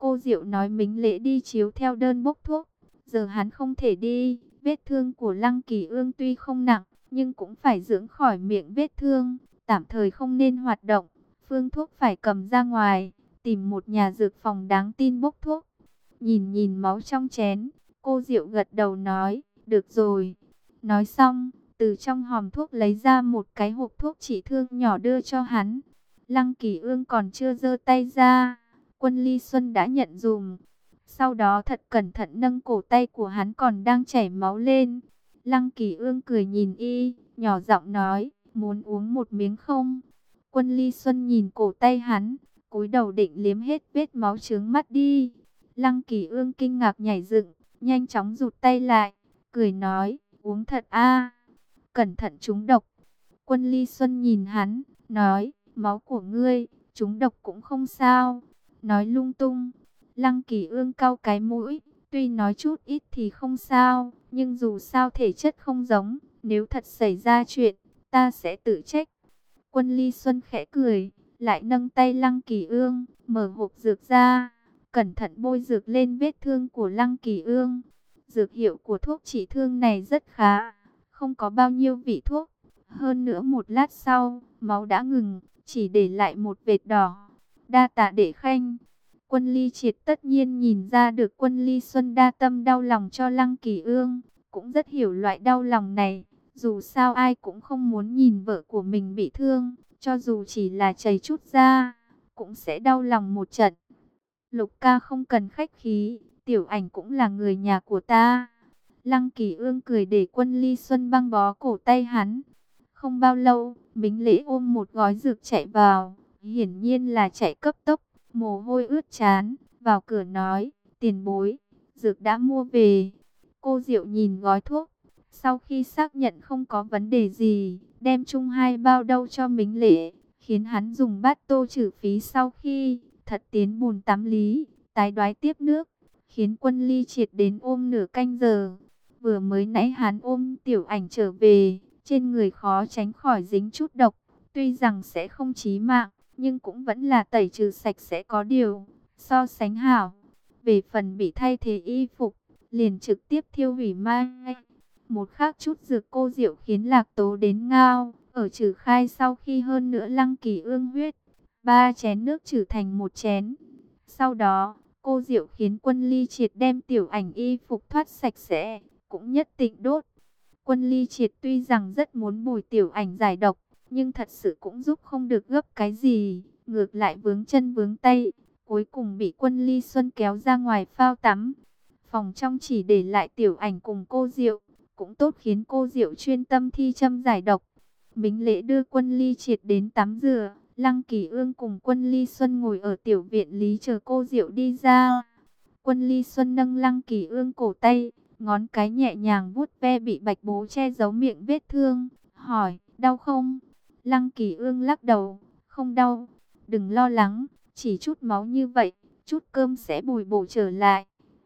Cô Diệu nói Mính Lễ đi chiếu theo đơn bốc thuốc. Giờ hắn không thể đi. Vết thương của Lăng Kỳ Ương tuy không nặng, nhưng cũng phải dưỡng khỏi miệng vết thương. Tạm thời không nên hoạt động. Phương thuốc phải cầm ra ngoài, tìm một nhà dược phòng đáng tin bốc thuốc. Nhìn nhìn máu trong chén, cô Diệu gật đầu nói, được rồi. Nói xong, từ trong hòm thuốc lấy ra một cái hộp thuốc trị thương nhỏ đưa cho hắn. Lăng Kỳ Ương còn chưa giơ tay ra, Quân Ly Xuân đã nhận dùm. Sau đó thật cẩn thận nâng cổ tay của hắn còn đang chảy máu lên. Lăng Kỳ Ương cười nhìn y, nhỏ giọng nói, muốn uống một miếng không? Quân Ly Xuân nhìn cổ tay hắn, cúi đầu định liếm hết vết máu chướng mắt đi. Lăng Kỳ Ương kinh ngạc nhảy dựng, nhanh chóng rụt tay lại, cười nói, uống thật a, cẩn thận trúng độc. Quân Ly Xuân nhìn hắn, nói, máu của ngươi, trúng độc cũng không sao. Nói lung tung. Lăng Kỳ Ương cau cái mũi, tuy nói chút ít thì không sao, nhưng dù sao thể chất không giống, nếu thật xảy ra chuyện, ta sẽ tự trách. Quân Ly Xuân khẽ cười, lại nâng tay Lăng Kỳ Ương, mở hộp dược ra, cẩn thận bôi dược lên vết thương của Lăng Kỳ Ương. Dược hiệu của thuốc trị thương này rất khá, không có bao nhiêu vị thuốc. Hơn nữa một lát sau, máu đã ngừng, chỉ để lại một vệt đỏ. Đa tạ Đệ Khanh. Quân Ly Triệt tất nhiên nhìn ra được Quân Ly Xuân đa tâm đau lòng cho Lăng Kỳ Ương, cũng rất hiểu loại đau lòng này. Dù sao ai cũng không muốn nhìn vợ của mình bị thương, cho dù chỉ là chảy chút ra, cũng sẽ đau lòng một trận. Lục ca không cần khách khí, Tiểu Ảnh cũng là người nhà của ta. Lăng Kỳ Ương cười để Quân Ly Xuân băng bó cổ tay hắn. Không bao lâu, Mính Lễ ôm một gói dược chạy vào, hiển nhiên là chạy cấp tốc, mồ hôi ướt trán, vào cửa nói, tiền bối, dược đã mua về. Cô Diệu nhìn gói thuốc, sau khi xác nhận không có vấn đề gì, đem chung hai bao đâu cho Mính Lễ, khiến hắn dùng bát tô trừ phí sau khi thật tiến bùn tắm lý, tái đoái tiếp nước, khiến Quân Ly Triệt đến ôm nửa canh giờ. Vừa mới nãy hắn ôm Tiểu Ảnh trở về, trên người khó tránh khỏi dính chút độc, tuy rằng sẽ không chí mạng, nhưng cũng vẫn là tẩy trừ sạch sẽ có điều, so sánh hảo. Về phần bị thay thế y phục, liền trực tiếp thiêu hủy mai. Một khác chút dược cô Diệu khiến Lạc Tố đến ngao, ở trừ khai sau khi hơn nữa Lăng Kỳ Ương huyết, ba chén nước trừ thành một chén. Sau đó, cô Diệu khiến Quân Ly Triệt đem Tiểu Ảnh y phục thoát sạch sẽ, cũng nhất định đốt. Quân Ly Triệt tuy rằng rất muốn bồi Tiểu Ảnh giải độc, nhưng thật sự cũng giúp không được gấp cái gì, ngược lại vướng chân vướng tay, cuối cùng bị Quân Ly Xuân kéo ra ngoài phao tắm. Phòng trong chỉ để lại Tiểu Ảnh cùng cô Diệu, cũng tốt khiến cô Diệu chuyên tâm thi châm giải độc. Mính Lễ đưa Quân Ly Triệt đến tắm rửa, Lăng Kỳ Ương cùng Quân Ly Xuân ngồi ở tiểu viện lý chờ cô Diệu đi ra. Quân Ly Xuân nâng Lăng Kỳ Ương cổ tay, ngón cái nhẹ nhàng vuốt ve bị bạch bố che giấu miệng vết thương, hỏi, đau không? Lăng Kỳ Ương lắc đầu, không đau, đừng lo lắng, chỉ chút máu như vậy, chút cơm sẽ bồi bổ trở lại.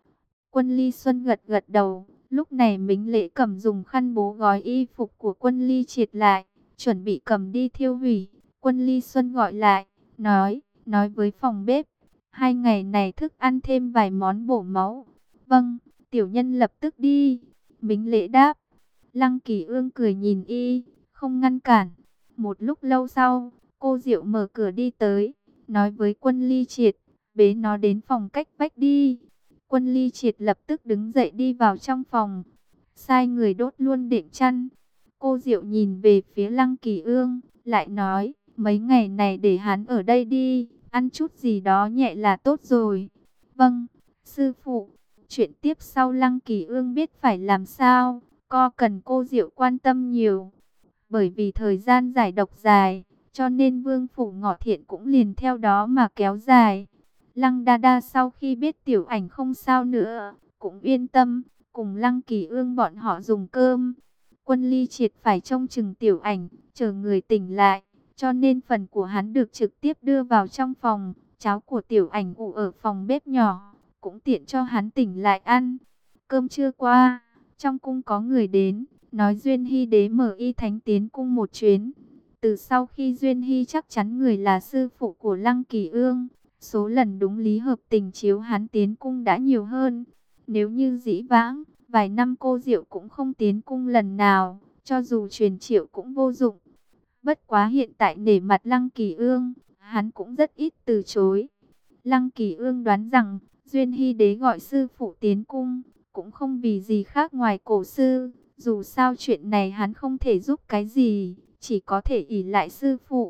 Quân Ly Xuân gật gật đầu, lúc này Mính Lễ cầm dùng khăn bố gói y phục của Quân Ly Triệt lại, chuẩn bị cầm đi thiêu hủy. Quân Ly Xuân gọi lại, nói, nói với phòng bếp, hai ngày này thức ăn thêm vài món bổ máu. Vâng, tiểu nhân lập tức đi. Mính Lễ đáp. Lăng Kỳ Ương cười nhìn y, không ngăn cản. Một lúc lâu sau, cô Diệu mở cửa đi tới, nói với Quân Ly Triệt, bế nó đến phòng cách vách đi. Quân Ly Triệt lập tức đứng dậy đi vào trong phòng, sai người đốt luôn đệm chăn. Cô Diệu nhìn về phía Lăng Kỳ Ương, lại nói, mấy ngày này để hắn ở đây đi, ăn chút gì đó nhẹ là tốt rồi. Vâng, sư phụ. Chuyện tiếp sau Lăng Kỳ Ương biết phải làm sao, co cần cô Diệu quan tâm nhiều. Bởi vì thời gian giải độc dài, cho nên Vương Phủ Ngọ Thiện cũng liền theo đó mà kéo dài. Lăng Đa Đa sau khi biết Tiểu Ảnh không sao nữa, cũng yên tâm, cùng Lăng Kỳ Ương bọn họ dùng cơm. Quân Ly Triệt phải trông chừng Tiểu Ảnh, chờ người tỉnh lại, cho nên phần của hắn được trực tiếp đưa vào trong phòng. Cháo của Tiểu Ảnh ủ ở phòng bếp nhỏ, cũng tiện cho hắn tỉnh lại ăn. Cơm trưa qua, trong cung có người đến, nói Duyên Hy đế mở y thánh tiến cung một chuyến. Từ sau khi Duyên Hy chắc chắn người là sư phụ của Lăng Kỳ Ương, Số lần đúng lý hợp tình chiếu hắn tiến cung đã nhiều hơn. Nếu như dĩ vãng, vài năm cô Diệu cũng không tiến cung lần nào, cho dù truyền triệu cũng vô dụng. Bất quá hiện tại nể mặt Lăng Kỳ Ương, hắn cũng rất ít từ chối. Lăng Kỳ Ương đoán rằng, Duyên Hy Đế gọi sư phụ tiến cung, cũng không vì gì khác ngoài cổ sư. Dù sao chuyện này hắn không thể giúp cái gì, chỉ có thể ỷ lại sư phụ.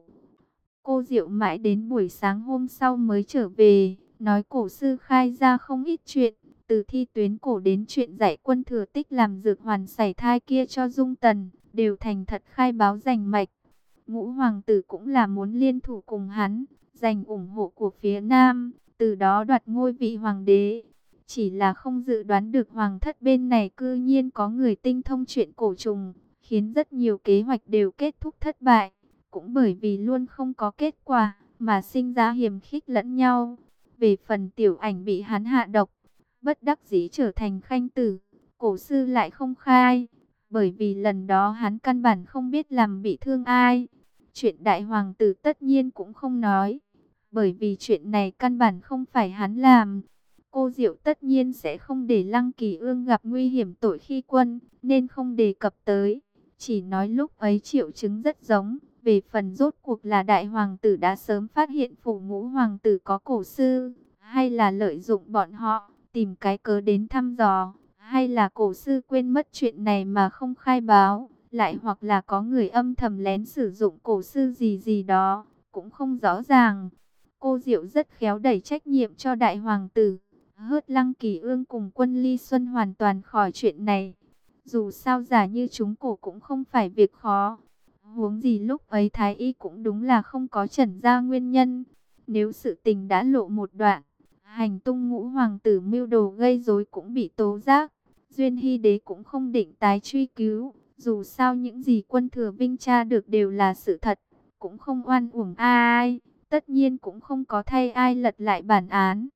Cô Diệu mãi đến buổi sáng hôm sau mới trở về, nói cổ sư khai ra không ít chuyện, từ thi tuyến cổ đến chuyện dạy quân Thừa Tích làm dược hoàn sảy thai kia cho Dung Tần, đều thành thật khai báo rành mạch. Ngũ hoàng tử cũng là muốn liên thủ cùng hắn, giành ủng hộ của phía Nam, từ đó đoạt ngôi vị hoàng đế. Chỉ là không dự đoán được hoàng thất bên này cư nhiên có người tinh thông chuyện cổ trùng, khiến rất nhiều kế hoạch đều kết thúc thất bại. Cũng bởi vì luôn không có kết quả, mà sinh ra hiềm khích lẫn nhau. Về phần tiểu ảnh bị hắn hạ độc, bất đắc dĩ trở thành khanh tử, cổ sư lại không khai. Bởi vì lần đó hắn căn bản không biết làm bị thương ai. Chuyện đại hoàng tử tất nhiên cũng không nói, bởi vì chuyện này căn bản không phải hắn làm. Cô Diệu tất nhiên sẽ không để Lăng Kỳ Ương gặp nguy hiểm tội khi quân, nên không đề cập tới. Chỉ nói lúc ấy triệu chứng rất giống. Về phần rốt cuộc là đại hoàng tử đã sớm phát hiện phủ ngũ hoàng tử có cổ sư, hay là lợi dụng bọn họ, tìm cái cớ đến thăm dò, hay là cổ sư quên mất chuyện này mà không khai báo, lại hoặc là có người âm thầm lén sử dụng cổ sư gì gì đó, cũng không rõ ràng. Cô Diệu rất khéo đẩy trách nhiệm cho đại hoàng tử, hớt Lăng Kỳ Ương cùng Quân Ly Xuân hoàn toàn khỏi chuyện này. Dù sao giả như chúng cổ cũng không phải việc khó. Huống gì lúc ấy Thái Y cũng đúng là không có chẩn ra nguyên nhân. Nếu sự tình đã lộ một đoạn, hành tung ngũ hoàng tử mưu đồ gây rối cũng bị tố giác, Duyên Hy Đế cũng không định tái truy cứu. Dù sao những gì Quân Thừa Vinh tra được đều là sự thật, cũng không oan uổng ai, tất nhiên cũng không có thay ai lật lại bản án.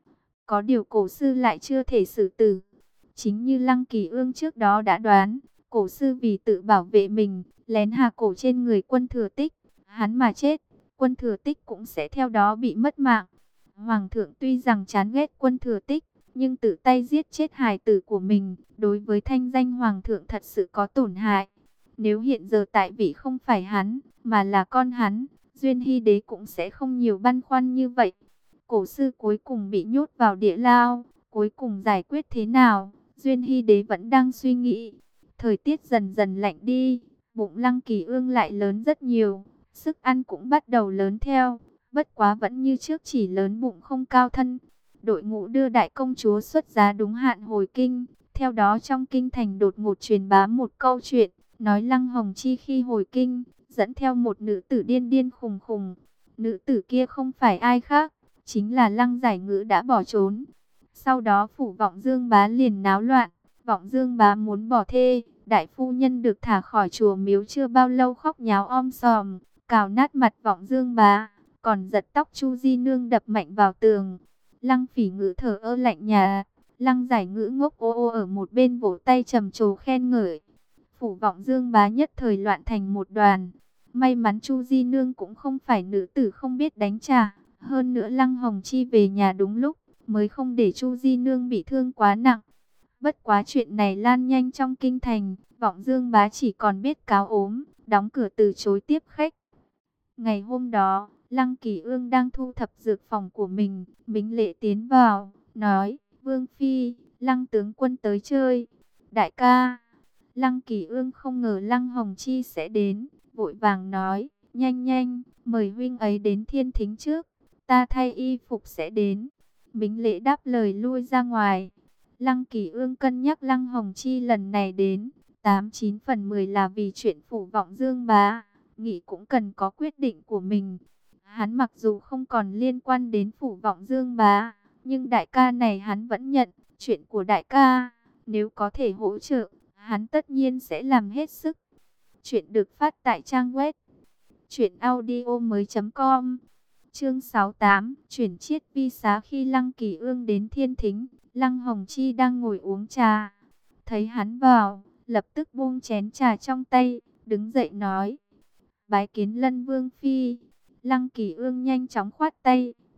Có điều cổ sư lại chưa thể xử tử. Chính như Lăng Kỳ Ương trước đó đã đoán, cổ sư vì tự bảo vệ mình, lén hạ cổ trên người Quân Thừa Tích. Hắn mà chết, Quân Thừa Tích cũng sẽ theo đó bị mất mạng. Hoàng thượng tuy rằng chán ghét Quân Thừa Tích, nhưng tự tay giết chết hài tử của mình, đối với thanh danh Hoàng thượng thật sự có tổn hại. Nếu hiện giờ tại vị không phải hắn, mà là con hắn, Duyên Hy Đế cũng sẽ không nhiều băn khoăn như vậy. Cổ sư cuối cùng bị nhốt vào địa lao, cuối cùng giải quyết thế nào, Duyên Hy Đế vẫn đang suy nghĩ. Thời tiết dần dần lạnh đi, bụng Lăng Kỳ Ương lại lớn rất nhiều, sức ăn cũng bắt đầu lớn theo, bất quá vẫn như trước chỉ lớn bụng không cao thân. Đội ngũ đưa đại công chúa xuất giá đúng hạn hồi kinh, theo đó trong kinh thành đột ngột truyền bá một câu chuyện, nói Lăng Hồng Chi khi hồi kinh, dẫn theo một nữ tử điên điên khùng khùng. Nữ tử kia không phải ai khác, chính là Lăng Giải Ngữ đã bỏ trốn. Sau đó phủ Vọng Dương Bá liền náo loạn, Vọng Dương Bá muốn bỏ thê, đại phu nhân được thả khỏi chùa miếu chưa bao lâu khóc nháo om sòm, cào nát mặt Vọng Dương Bá, còn giật tóc Chu Di Nương đập mạnh vào tường. Lăng Phỉ Ngữ thở ơ lạnh nhà, Lăng Giải Ngữ ngốc ô ô ở một bên vỗ tay trầm trồ khen ngợi. Phủ Vọng Dương Bá nhất thời loạn thành một đoàn. May mắn Chu Di Nương cũng không phải nữ tử không biết đánh trả, hơn nữa Lăng Hồng Chi về nhà đúng lúc, mới không để Chu Di Nương bị thương quá nặng. Bất quá chuyện này lan nhanh trong kinh thành, Vọng Dương Bá chỉ còn biết cáo ốm, đóng cửa từ chối tiếp khách. Ngày hôm đó, Lăng Kỳ Ương đang thu thập dược phòng của mình, Mính Lệ tiến vào, nói, Vương Phi, Lăng tướng quân tới chơi. Đại ca, Lăng Kỳ Ương không ngờ Lăng Hồng Chi sẽ đến, vội vàng nói, nhanh nhanh, mời huynh ấy đến thiên thính trước, ta thay y phục sẽ đến. Mính Lễ đáp lời lui ra ngoài. Lăng Kỳ Ương cân nhắc Lăng Hồng Chi lần này đến, tám chín phần mười là vì chuyện phủ Vọng Dương Bá, nghĩ cũng cần có quyết định của mình. Hắn mặc dù không còn liên quan đến phủ Vọng Dương Bá, nhưng đại ca này hắn vẫn nhận, chuyện của đại ca, nếu có thể hỗ trợ, hắn tất nhiên sẽ làm hết sức. Chuyện được phát tại trang web truyện audio mới chấm com. Chương sáu mươi tám, chuyển chiết vi xá. Khi Lăng Kỳ Ương đến thiên thính, Lăng Hồng Chi đang ngồi uống trà. Thấy hắn vào, lập tức buông chén trà trong tay, đứng dậy nói, bái kiến Lân Vương Phi. Lăng Kỳ Ương nhanh chóng khoát tay,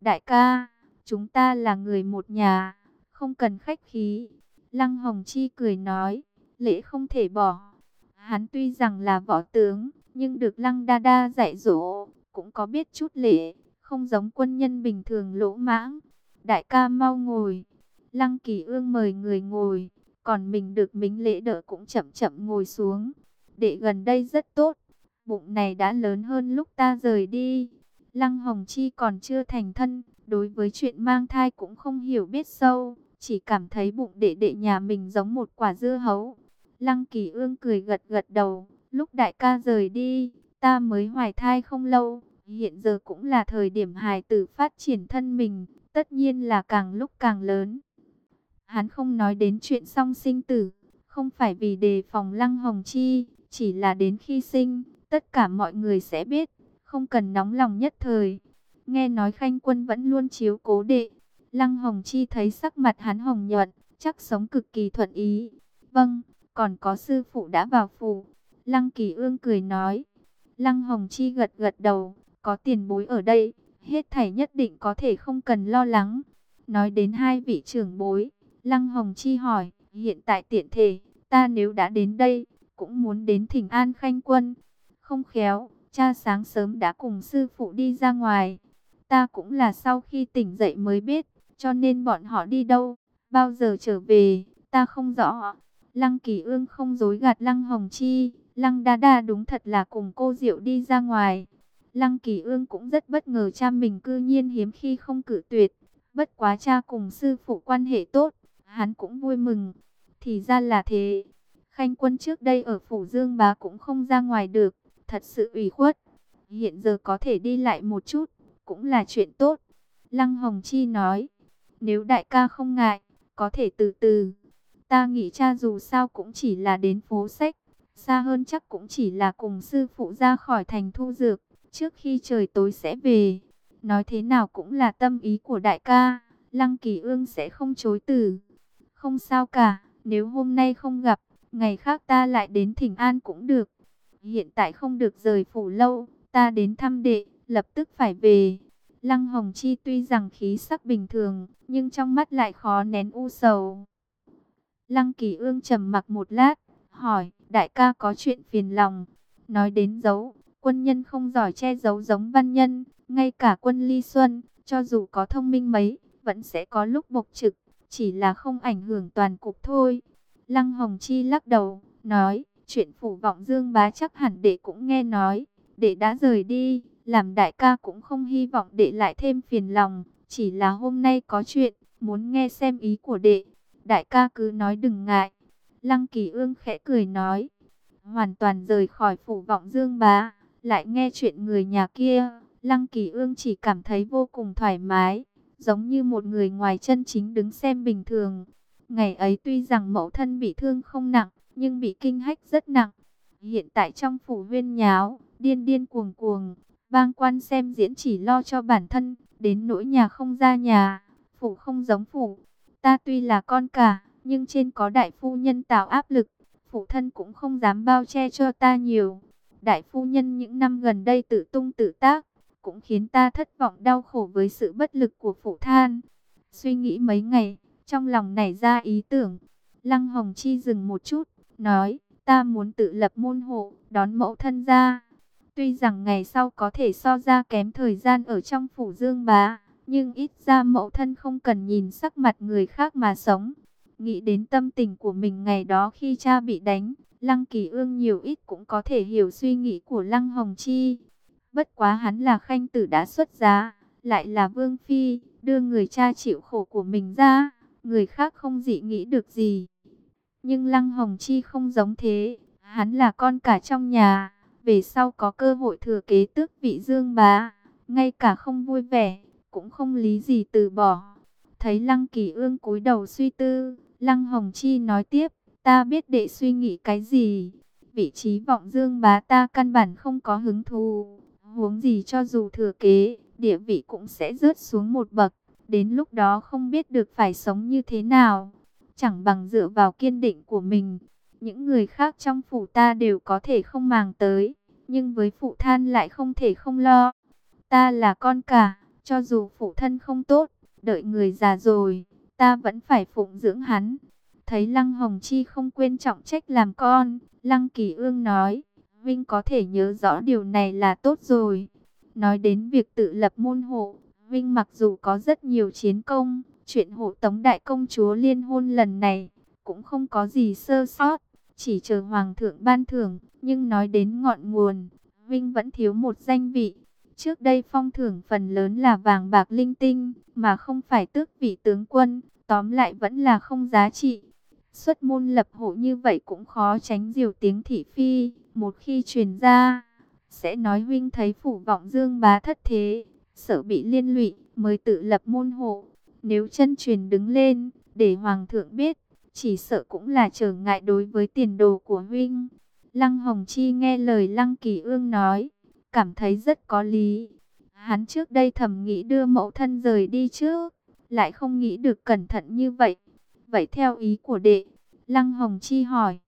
Đại ca, chúng ta là người một nhà, không cần khách khí. Lăng Hồng Chi cười nói, lễ không thể bỏ. Hắn tuy rằng là võ tướng, nhưng được Lăng Đa Đa dạy dỗ, cũng có biết chút lễ, không giống quân nhân bình thường lỗ mãng. Đại ca mau ngồi. Lăng Kỳ Ương mời người ngồi, còn mình được mính lễ đỡ cũng chậm chậm ngồi xuống. Đệ gần đây rất tốt, bụng này đã lớn hơn lúc ta rời đi. Lăng Hồng Chi còn chưa thành thân, đối với chuyện mang thai cũng không hiểu biết sâu, chỉ cảm thấy bụng đệ đệ nhà mình giống một quả dưa hấu. Lăng Kỳ Ương cười gật gật đầu, lúc đại ca rời đi, ta mới hoài thai không lâu, hiện giờ cũng là thời điểm hài tử phát triển thân mình, tất nhiên là càng lúc càng lớn. Hắn không nói đến chuyện song sinh tử, không phải vì đề phòng Lăng Hồng Chi, chỉ là đến khi sinh, tất cả mọi người sẽ biết, không cần nóng lòng nhất thời. Nghe nói Khanh Quân vẫn luôn chiếu cố đệ. Lăng Hồng Chi thấy sắc mặt hắn hồng nhuận, chắc sống cực kỳ thuận ý. Vâng, còn có sư phụ đã vào phủ. Lăng Kỳ Ương cười nói. Lăng Hồng Chi gật gật đầu, có tiền bối ở đây, hết thảy nhất định có thể không cần lo lắng. Nói đến hai vị trưởng bối, Lăng Hồng Chi hỏi, hiện tại tiện thể, ta nếu đã đến đây, cũng muốn đến thỉnh an Khanh Quân. Không khéo, cha sáng sớm đã cùng sư phụ đi ra ngoài. Ta cũng là sau khi tỉnh dậy mới biết, cho nên bọn họ đi đâu, bao giờ trở về, ta không rõ. Lăng Kỳ Ương không dối gạt Lăng Hồng Chi, Lăng Đa Đa đúng thật là cùng cô Diệu đi ra ngoài. Lăng Kỳ Ương cũng rất bất ngờ cha mình cư nhiên hiếm khi không cự tuyệt. Bất quá cha cùng sư phụ quan hệ tốt, hắn cũng vui mừng. Thì ra là thế. Khanh Quân trước đây ở phủ Dương Bá cũng không ra ngoài được, thật sự ủy khuất. Hiện giờ có thể đi lại một chút, cũng là chuyện tốt. Lăng Hồng Chi nói, nếu đại ca không ngại, có thể từ từ. Ta nghĩ cha dù sao cũng chỉ là đến phố sách, xa hơn chắc cũng chỉ là cùng sư phụ ra khỏi thành thu dược, trước khi trời tối sẽ về. Nói thế nào cũng là tâm ý của đại ca, Lăng Kỳ Ương sẽ không chối từ. Không sao cả, nếu hôm nay không gặp, ngày khác ta lại đến thỉnh an cũng được. Hiện tại không được rời phủ lâu, ta đến thăm đệ, lập tức phải về. Lăng Hồng Chi tuy rằng khí sắc bình thường, nhưng trong mắt lại khó nén u sầu. Lăng Kỳ Ương trầm mặc một lát, hỏi, đại ca có chuyện phiền lòng. Nói đến giấu, quân nhân không giỏi che giấu giống văn nhân, ngay cả quân Ly Xuân, cho dù có thông minh mấy, vẫn sẽ có lúc bộc trực, chỉ là không ảnh hưởng toàn cục thôi. Lăng Hồng Chi lắc đầu, nói, chuyện phủ vọng Dương Bá chắc hẳn đệ cũng nghe nói, đệ đã rời đi, làm đại ca cũng không hy vọng đệ lại thêm phiền lòng, chỉ là hôm nay có chuyện, muốn nghe xem ý của đệ. Đại ca cứ nói đừng ngại. Lăng Kỳ Ương khẽ cười nói, hoàn toàn rời khỏi phủ vọng Dương Bá, lại nghe chuyện người nhà kia, Lăng Kỳ Ương chỉ cảm thấy vô cùng thoải mái, giống như một người ngoài chân chính đứng xem bình thường. Ngày ấy tuy rằng mẫu thân bị thương không nặng, nhưng bị kinh hách rất nặng. Hiện tại trong phủ huyên nháo, điên điên cuồng cuồng, bang quan xem diễn chỉ lo cho bản thân, đến nỗi nhà không ra nhà, phủ không giống phủ. Ta tuy là con cả, nhưng trên có đại phu nhân tạo áp lực, phụ thân cũng không dám bao che cho ta nhiều. Đại phu nhân những năm gần đây tự tung tự tác, cũng khiến ta thất vọng đau khổ với sự bất lực của phụ than. Suy nghĩ mấy ngày, trong lòng nảy ra ý tưởng. Lăng Hồng Chi dừng một chút, nói, ta muốn tự lập môn hộ, đón mẫu thân ra. Tuy rằng ngày sau có thể so ra kém thời gian ở trong phủ Dương Bá, nhưng ít ra mẫu thân không cần nhìn sắc mặt người khác mà sống. Nghĩ đến tâm tình của mình ngày đó khi cha bị đánh, Lăng Kỳ Ương nhiều ít cũng có thể hiểu suy nghĩ của Lăng Hồng Chi. Bất quá hắn là khanh tử đã xuất giá, lại là vương phi, đưa người cha chịu khổ của mình ra, người khác không dị nghĩ được gì. Nhưng Lăng Hồng Chi không giống thế, hắn là con cả trong nhà, về sau có cơ hội thừa kế tước vị Dương Bá, ngay cả không vui vẻ, cũng không lý gì từ bỏ. Thấy Lăng Kỳ Ương cúi đầu suy tư, Lăng Hồng Chi nói tiếp, ta biết đệ suy nghĩ cái gì. Vị trí vọng Dương Bá ta căn bản không có hứng thú, huống gì cho dù thừa kế, địa vị cũng sẽ rớt xuống một bậc. Đến lúc đó không biết được phải sống như thế nào, chẳng bằng dựa vào kiên định của mình. Những người khác trong phủ ta đều có thể không màng tới, nhưng với phụ than lại không thể không lo. Ta là con cả, Cho dù phụ thân không tốt, đợi người già rồi, ta vẫn phải phụng dưỡng hắn. Thấy Lăng Hồng Chi không quên trọng trách làm con, Lăng Kỳ Ương nói, Vinh có thể nhớ rõ điều này là tốt rồi. Nói đến việc tự lập môn hộ, Vinh mặc dù có rất nhiều chiến công, chuyện hộ tống đại công chúa liên hôn lần này cũng không có gì sơ sót, chỉ chờ hoàng thượng ban thưởng. Nhưng nói đến ngọn nguồn, Vinh vẫn thiếu một danh vị. Trước đây phong thưởng phần lớn là vàng bạc linh tinh, mà không phải tước vị tướng quân, tóm lại vẫn là không giá trị. Xuất môn lập hộ như vậy cũng khó tránh diều tiếng thị phi, một khi truyền ra, sẽ nói Vinh thấy phủ vọng Dương Bá thất thế, sợ bị liên lụy, mới tự lập môn hộ. Nếu chân truyền đứng lên, để hoàng thượng biết, chỉ sợ cũng là trở ngại đối với tiền đồ của Vinh. Lăng Hồng Chi nghe lời Lăng Kỳ Ương nói, cảm thấy rất có lý. Hắn trước đây thầm nghĩ đưa mẫu thân rời đi trước, lại không nghĩ được cẩn thận như vậy. Vậy theo ý của đệ, Lăng Hồng Chi hỏi,